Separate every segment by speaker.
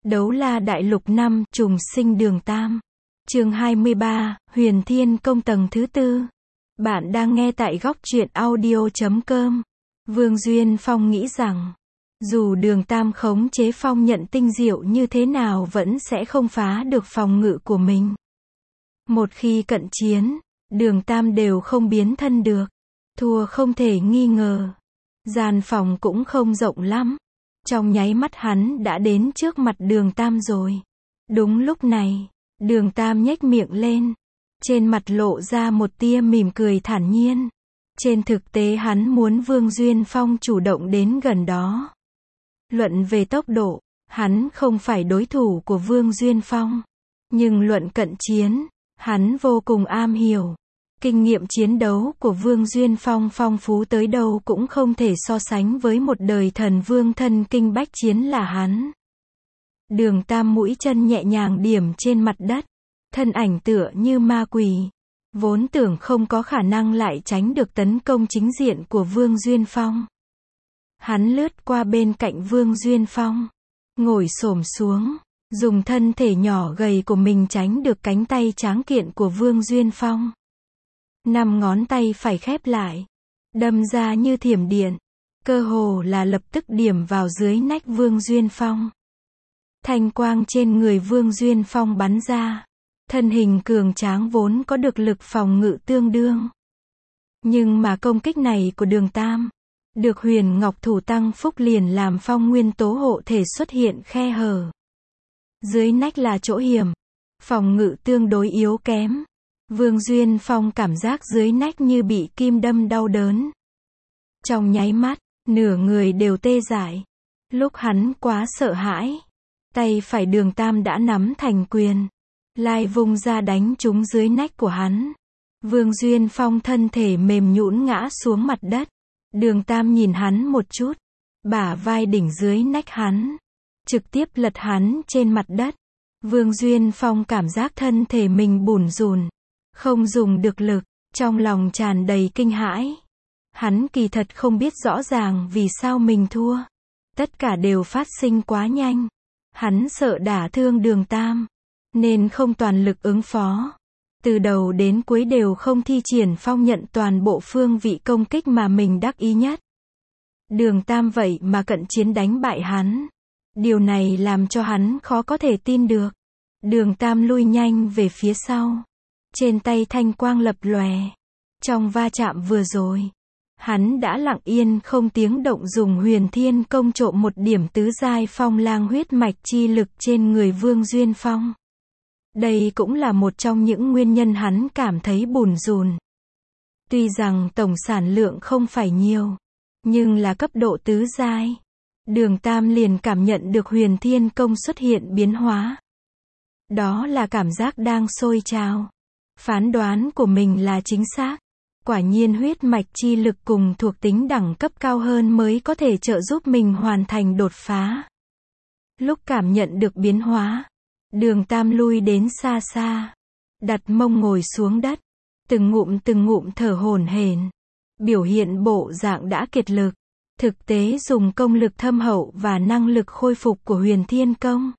Speaker 1: Đấu La Đại Lục 5, Trùng Sinh Đường Tam. Chương 23, Huyền Thiên Công tầng thứ 4. Bạn đang nghe tại góc truyện audio.com. Vương Duyên Phong nghĩ rằng, dù Đường Tam khống chế phong nhận tinh diệu như thế nào vẫn sẽ không phá được phòng ngự của mình. Một khi cận chiến, Đường Tam đều không biến thân được. Thua không thể nghi ngờ. Gian phòng cũng không rộng lắm. Trong nháy mắt hắn đã đến trước mặt Đường Tam rồi. Đúng lúc này, Đường Tam nhếch miệng lên. Trên mặt lộ ra một tia mỉm cười thản nhiên. Trên thực tế hắn muốn Vương Duyên Phong chủ động đến gần đó. Luận về tốc độ, hắn không phải đối thủ của Vương Duyên Phong. Nhưng luận cận chiến, hắn vô cùng am hiểu. Kinh nghiệm chiến đấu của Vương Duyên Phong phong phú tới đâu cũng không thể so sánh với một đời thần vương thân kinh bách chiến là hắn. Đường Tam mũi chân nhẹ nhàng điểm trên mặt đất. Thân ảnh tựa như ma quỷ. Vốn tưởng không có khả năng lại tránh được tấn công chính diện của Vương Duyên Phong. Hắn lướt qua bên cạnh Vương Duyên Phong. Ngồi xổm xuống. Dùng thân thể nhỏ gầy của mình tránh được cánh tay tráng kiện của Vương Duyên Phong. 5 ngón tay phải khép lại. Đâm ra như thiểm điện. Cơ hồ là lập tức điểm vào dưới nách Vương Duyên Phong. Thanh quang trên người Vương Duyên Phong bắn ra. Thân hình cường tráng vốn có được lực phòng ngự tương đương. Nhưng mà công kích này của Đường Tam, được Huyền Ngọc Thủ tăng phúc liền làm phong nguyên tố hộ thể xuất hiện khe hở. Dưới nách là chỗ hiểm. Phòng ngự tương đối yếu kém. Vương Duyên Phong cảm giác dưới nách như bị kim đâm đau đớn. Trong nháy mắt, nửa người đều tê dại. Lúc hắn quá sợ hãi, tay phải Đường Tam đã nắm thành quyền. Lai vung ra đánh trúng dưới nách của hắn. Vương Duyên Phong thân thể mềm nhũn ngã xuống mặt đất. Đường Tam nhìn hắn một chút. Bả vai đỉnh dưới nách hắn. Trực tiếp lật hắn trên mặt đất. Vương Duyên Phong cảm giác thân thể mình bủn rủn. Không dùng được lực. Trong lòng tràn đầy kinh hãi. Hắn kỳ thật không biết rõ ràng vì sao mình thua. Tất cả đều phát sinh quá nhanh. Hắn sợ đả thương Đường Tam. Nên không toàn lực ứng phó. Từ đầu đến cuối đều không thi triển phong nhận toàn bộ phương vị công kích mà mình đắc ý nhất. Đường Tam vậy mà cận chiến đánh bại hắn. Điều này làm cho hắn khó có thể tin được. Đường Tam lui nhanh về phía sau. Trên tay thanh quang lập lòe. Trong va chạm vừa rồi, hắn đã lặng yên không tiếng động dùng Huyền Thiên Công trộm một điểm tứ giai phong lang huyết mạch chi lực trên người Vương Duyên Phong. Đây cũng là một trong những nguyên nhân hắn cảm thấy bủn rủn. Tuy rằng tổng sản lượng không phải nhiều, nhưng là cấp độ tứ giai. Đường Tam liền cảm nhận được Huyền Thiên Công xuất hiện biến hóa. Đó là cảm giác đang sôi trào. Phán đoán của mình là chính xác. Quả nhiên huyết mạch chi lực cùng thuộc tính đẳng cấp cao hơn mới có thể trợ giúp mình hoàn thành đột phá. Lúc cảm nhận được biến hóa, Đường Tam lui đến xa xa. Đặt mông ngồi xuống đất. Từng ngụm thở hổn hển. Biểu hiện bộ dạng đã kiệt lực. Thực tế dùng công lực thâm hậu và năng lực khôi phục của Huyền Thiên Công.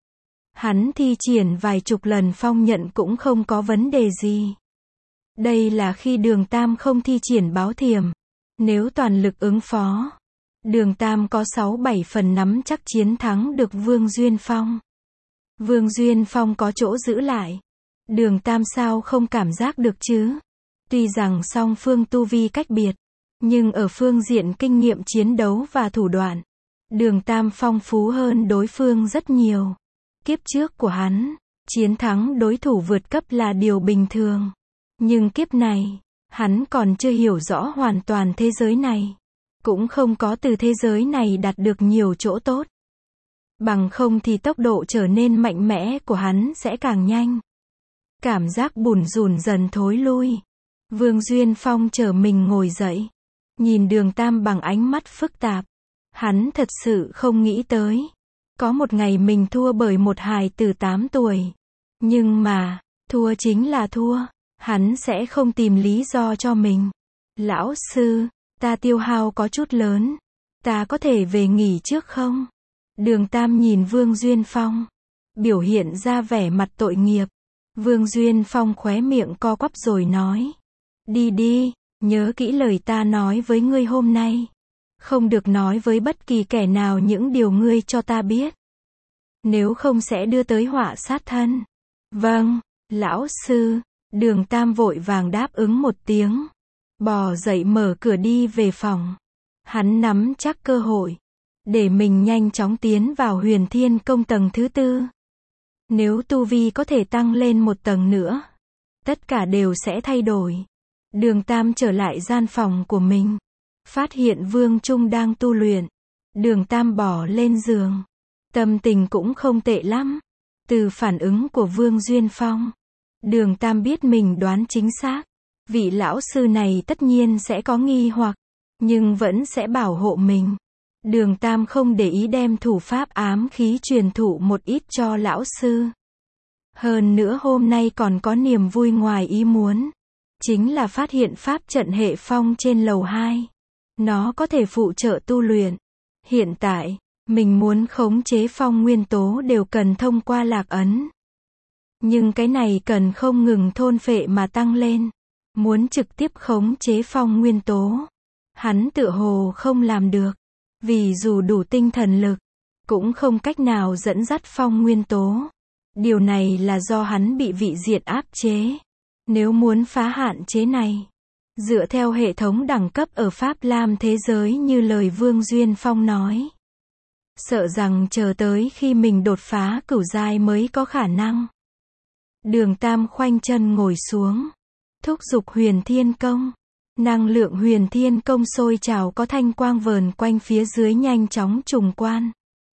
Speaker 1: Hắn thi triển vài chục lần phong nhận cũng không có vấn đề gì. Đây là khi Đường Tam không thi triển báo thiểm. Nếu toàn lực ứng phó, Đường Tam có 6-7 phần nắm chắc chiến thắng được Vương Duyên Phong. Vương Duyên Phong có chỗ giữ lại. Đường Tam sao không cảm giác được chứ? Tuy rằng song phương tu vi cách biệt, nhưng ở phương diện kinh nghiệm chiến đấu và thủ đoạn, Đường Tam phong phú hơn đối phương rất nhiều. Kiếp trước của hắn, chiến thắng đối thủ vượt cấp là điều bình thường. Nhưng kiếp này, hắn còn chưa hiểu rõ hoàn toàn thế giới này. Cũng không có từ thế giới này đạt được nhiều chỗ tốt. Bằng không thì tốc độ trở nên mạnh mẽ của hắn sẽ càng nhanh. Cảm giác bủn rủn dần thối lui. Vương Duyên Phong trở mình ngồi dậy. Nhìn Đường Tam bằng ánh mắt phức tạp. Hắn thật sự không nghĩ tới. Có một ngày mình thua bởi một hài tử 8 tuổi. Nhưng mà, thua chính là thua. Hắn sẽ không tìm lý do cho mình. Lão sư, ta tiêu hao có chút lớn. Ta có thể về nghỉ trước không? Đường Tam nhìn Vương Duyên Phong, biểu hiện ra vẻ mặt tội nghiệp. Vương Duyên Phong khóe miệng co quắp rồi nói. Đi đi, nhớ kỹ lời ta nói với ngươi hôm nay. Không được nói với bất kỳ kẻ nào những điều ngươi cho ta biết. Nếu không sẽ đưa tới họa sát thân. Vâng, lão sư. Đường Tam vội vàng đáp ứng một tiếng. Bò dậy mở cửa đi về phòng. Hắn nắm chắc cơ hội, để mình nhanh chóng tiến vào Huyền Thiên Công tầng thứ 4. Nếu tu vi có thể tăng lên một tầng nữa, tất cả đều sẽ thay đổi. Đường Tam trở lại gian phòng của mình, phát hiện Vương Trung đang tu luyện. Đường Tam bỏ lên giường, tâm tình cũng không tệ lắm. Từ phản ứng của Vương Duyên Phong, Đường Tam biết mình đoán chính xác. Vị lão sư này tất nhiên sẽ có nghi hoặc, nhưng vẫn sẽ bảo hộ mình. Đường Tam không để ý đem thủ pháp ám khí truyền thụ một ít cho lão sư. Hơn nữa hôm nay còn có niềm vui ngoài ý muốn. Chính là phát hiện pháp trận hệ phong trên lầu 2. Nó có thể phụ trợ tu luyện. Hiện tại, mình muốn khống chế phong nguyên tố đều cần thông qua lạc ấn. Nhưng cái này cần không ngừng thôn phệ mà tăng lên. Muốn trực tiếp khống chế phong nguyên tố, hắn tựa hồ không làm được. Vì dù đủ tinh thần lực, cũng không cách nào dẫn dắt phong nguyên tố. Điều này là do hắn bị vị diệt áp chế. Nếu muốn phá hạn chế này, dựa theo hệ thống đẳng cấp ở Pháp Lam thế giới như lời Vương Duyên Phong nói, sợ rằng chờ tới khi mình đột phá cửu giai mới có khả năng. Đường Tam khoanh chân ngồi xuống, thúc giục Huyền Thiên Công. Năng lượng Huyền Thiên Công sôi trào có thanh quang vờn quanh phía dưới nhanh chóng trùng quan.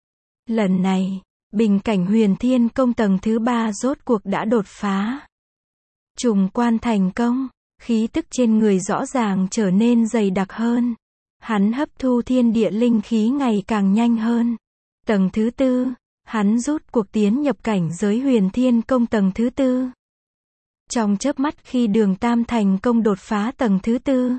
Speaker 1: Lần này, bình cảnh Huyền Thiên Công tầng thứ 3 rốt cuộc đã đột phá. Trùng quan thành công, khí tức trên người rõ ràng trở nên dày đặc hơn. Hắn hấp thu thiên địa linh khí ngày càng nhanh hơn. Tầng thứ 4, hắn rút cuộc tiến nhập cảnh giới Huyền Thiên Công tầng thứ 4. Trong chớp mắt khi Đường Tam thành công đột phá tầng thứ 4,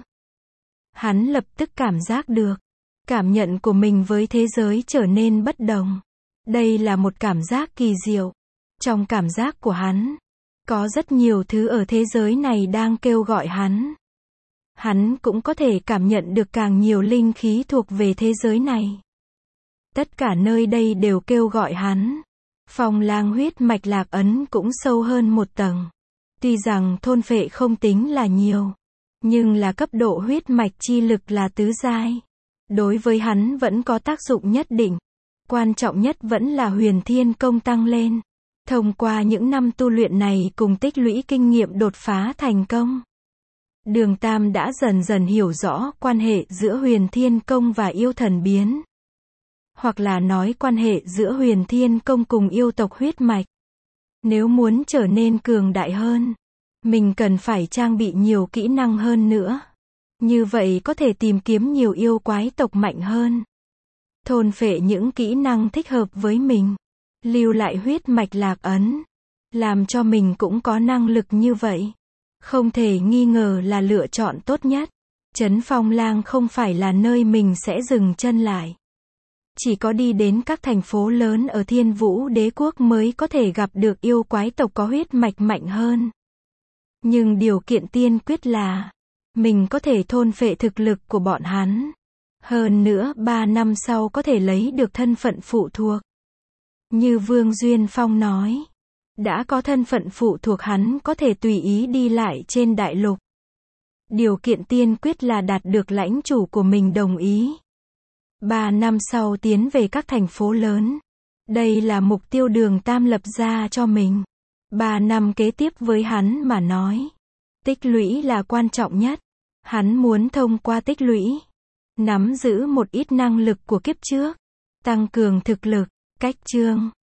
Speaker 1: hắn lập tức cảm giác được, cảm nhận của mình với thế giới trở nên bất đồng. Đây là một cảm giác kỳ diệu. Trong cảm giác của hắn, có rất nhiều thứ ở thế giới này đang kêu gọi hắn. Hắn cũng có thể cảm nhận được càng nhiều linh khí thuộc về thế giới này. Tất cả nơi đây đều kêu gọi hắn. Phong Lang huyết mạch lạc ấn cũng sâu hơn một tầng. Tuy rằng thôn phệ không tính là nhiều, nhưng là cấp độ huyết mạch chi lực là tứ giai. Đối với hắn vẫn có tác dụng nhất định. Quan trọng nhất vẫn là Huyền Thiên Công tăng lên. Thông qua những năm tu luyện này cùng tích lũy kinh nghiệm đột phá thành công, Đường Tam đã dần dần hiểu rõ quan hệ giữa Huyền Thiên Công và yêu thần biến. Hoặc là nói quan hệ giữa Huyền Thiên Công cùng yêu tộc huyết mạch. Nếu muốn trở nên cường đại hơn, mình cần phải trang bị nhiều kỹ năng hơn nữa. Như vậy có thể tìm kiếm nhiều yêu quái tộc mạnh hơn. Thôn phệ những kỹ năng thích hợp với mình. Lưu lại huyết mạch lạc ấn. Làm cho mình cũng có năng lực như vậy. Không thể nghi ngờ là lựa chọn tốt nhất. Trấn Phong Lang không phải là nơi mình sẽ dừng chân lại. Chỉ có đi đến các thành phố lớn ở Thiên Vũ Đế Quốc mới có thể gặp được yêu quái tộc có huyết mạch mạnh hơn. Nhưng điều kiện tiên quyết là mình có thể thôn phệ thực lực của bọn hắn. Hơn nữa 3 năm sau có thể lấy được thân phận phụ thuộc. Như Vương Duyên Phong nói, đã có thân phận phụ thuộc hắn có thể tùy ý đi lại trên đại lục. Điều kiện tiên quyết là đạt được lãnh chủ của mình đồng ý. 3 năm sau tiến về các thành phố lớn. Đây là mục tiêu Đường Tam lập ra cho mình. 3 năm kế tiếp với hắn mà nói, tích lũy là quan trọng nhất. Hắn muốn thông qua tích lũy, nắm giữ một ít năng lực của kiếp trước, tăng cường thực lực. Cách chương